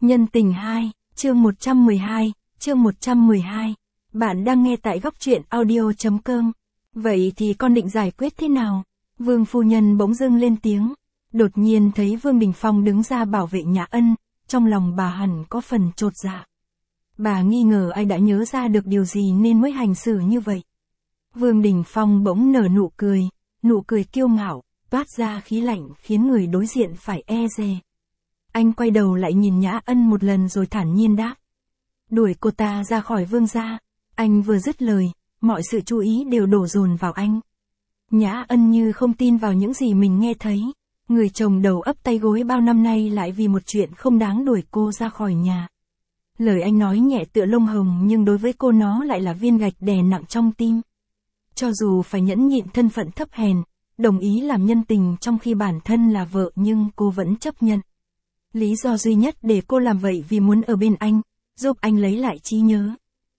Nhân tình 2, chương 112, chương 112. Bạn đang nghe tại góc truyện audio.com. Vậy thì con định giải quyết thế nào? Vương phu nhân bỗng dưng lên tiếng. Đột nhiên thấy Vương Đình Phong đứng ra bảo vệ Nhã Ân, trong lòng bà hẳn có phần chột dạ. Bà nghi ngờ ai đã nhớ ra được điều gì nên mới hành xử như vậy. Vương Đình Phong bỗng nở nụ cười kiêu ngạo, toát ra khí lạnh khiến người đối diện phải e dè. Anh quay đầu lại nhìn Nhã Ân một lần rồi thản nhiên đáp. Đuổi cô ta ra khỏi Vương gia. Anh vừa dứt lời, mọi sự chú ý đều đổ dồn vào anh. Nhã Ân như không tin vào những gì mình nghe thấy. Người chồng đầu ấp tay gối bao năm nay lại vì một chuyện không đáng đuổi cô ra khỏi nhà. Lời anh nói nhẹ tựa lông hồng nhưng đối với cô nó lại là viên gạch đè nặng trong tim. Cho dù phải nhẫn nhịn thân phận thấp hèn, đồng ý làm nhân tình trong khi bản thân là vợ nhưng cô vẫn chấp nhận. Lý do duy nhất để cô làm vậy vì muốn ở bên anh, giúp anh lấy lại trí nhớ.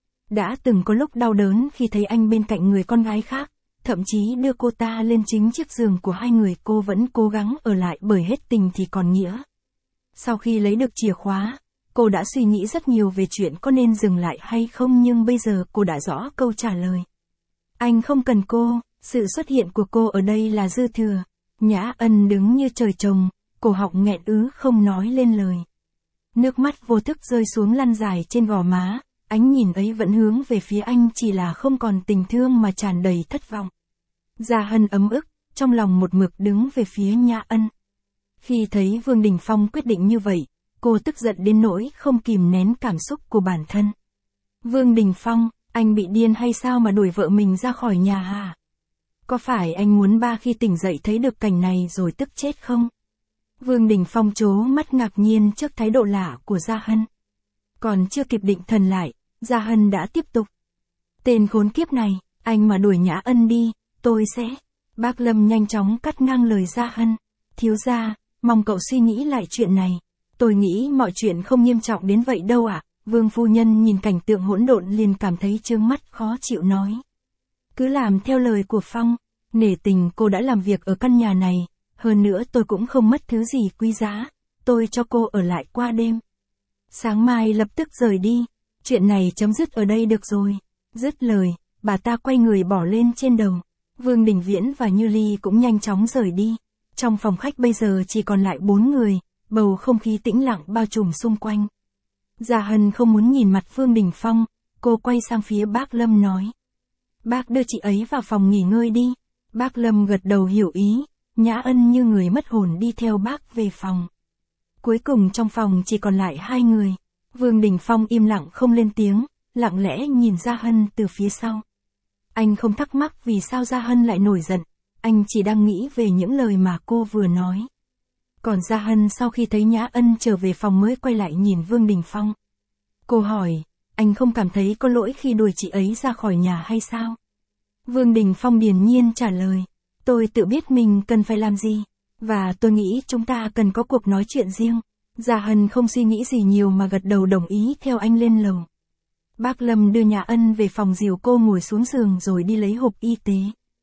Đã từng có lúc đau đớn khi thấy anh bên cạnh người con gái khác, thậm chí đưa cô ta lên chính chiếc giường của hai người, cô vẫn cố gắng ở lại bởi hết tình thì còn nghĩa. Sau khi lấy được chìa khóa, cô đã suy nghĩ rất nhiều về chuyện có nên dừng lại hay không, nhưng bây giờ cô đã rõ câu trả lời. Anh không cần cô, sự xuất hiện của cô ở đây là dư thừa. Nhã Ân đứng như trời trồng, cổ họng nghẹn ứ không nói lên lời. Nước mắt vô thức rơi xuống lăn dài trên gò má, ánh nhìn ấy vẫn hướng về phía anh, chỉ là không còn tình thương mà tràn đầy thất vọng. Gia Hân ấm ức, trong lòng một mực đứng về phía Nhã Ân. Khi thấy Vương Đình Phong quyết định như vậy, cô tức giận đến nỗi không kìm nén cảm xúc của bản thân. Vương Đình Phong, anh bị điên hay sao mà đuổi vợ mình ra khỏi nhà hả? Có phải anh muốn ba khi tỉnh dậy thấy được cảnh này rồi tức chết không? Vương Đình Phong trố mắt ngạc nhiên trước thái độ lạ của Gia Hân. Còn chưa kịp định thần lại, Gia Hân đã tiếp tục. Tên khốn kiếp này, anh mà đuổi Nhã Ân đi, tôi sẽ... Bác Lâm nhanh chóng cắt ngang lời Gia Hân. Thiếu gia, mong cậu suy nghĩ lại chuyện này. Tôi nghĩ mọi chuyện không nghiêm trọng đến vậy đâu ạ. Vương phu nhân nhìn cảnh tượng hỗn độn liền cảm thấy trướng mắt, khó chịu nói. Cứ làm theo lời của Phong, nể tình cô đã làm việc ở căn nhà này. Hơn nữa tôi cũng không mất thứ gì quý giá, tôi cho cô ở lại qua đêm. Sáng mai lập tức rời đi, chuyện này chấm dứt ở đây được rồi. Dứt lời, bà ta quay người bỏ lên trên đầu. Vương Đình Viễn và Như Ly cũng nhanh chóng rời đi. Trong phòng khách bây giờ chỉ còn lại 4 người, bầu không khí tĩnh lặng bao trùm xung quanh. Gia Hân không muốn nhìn mặt Vương Đình Phong, cô quay sang phía bác Lâm nói. Bác đưa chị ấy vào phòng nghỉ ngơi đi. Bác Lâm gật đầu hiểu ý. Nhã Ân như người mất hồn đi theo bác về phòng. Cuối cùng trong phòng chỉ còn lại 2 người. Vương Đình Phong im lặng không lên tiếng, lặng lẽ nhìn Gia Hân từ phía sau. Anh không thắc mắc vì sao Gia Hân lại nổi giận, anh chỉ đang nghĩ về những lời mà cô vừa nói. Còn Gia Hân sau khi thấy Nhã Ân trở về phòng mới quay lại nhìn Vương Đình Phong. Cô hỏi, anh không cảm thấy có lỗi khi đuổi chị ấy ra khỏi nhà hay sao? Vương Đình Phong điềm nhiên trả lời. Tôi tự biết mình cần phải làm gì, và tôi nghĩ chúng ta cần có cuộc nói chuyện riêng. Gia Hân không suy nghĩ gì nhiều mà gật đầu đồng ý theo anh lên lầu. Bác Lâm đưa Nhã Ân về phòng, dìu cô ngồi xuống giường rồi đi lấy hộp y tế.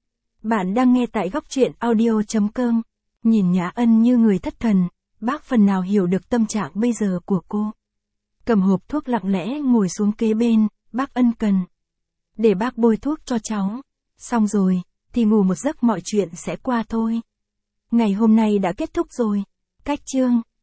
Bạn đang nghe tại góc truyện audio.com. Nhìn Nhã Ân như người thất thần, bác phần nào hiểu được tâm trạng bây giờ của cô. Cầm hộp thuốc lặng lẽ ngồi xuống kế bên, bác ân cần. Để bác bôi thuốc cho cháu. Xong rồi, thì ngủ một giấc mọi chuyện sẽ qua thôi. Ngày hôm nay đã kết thúc rồi. Cách chương.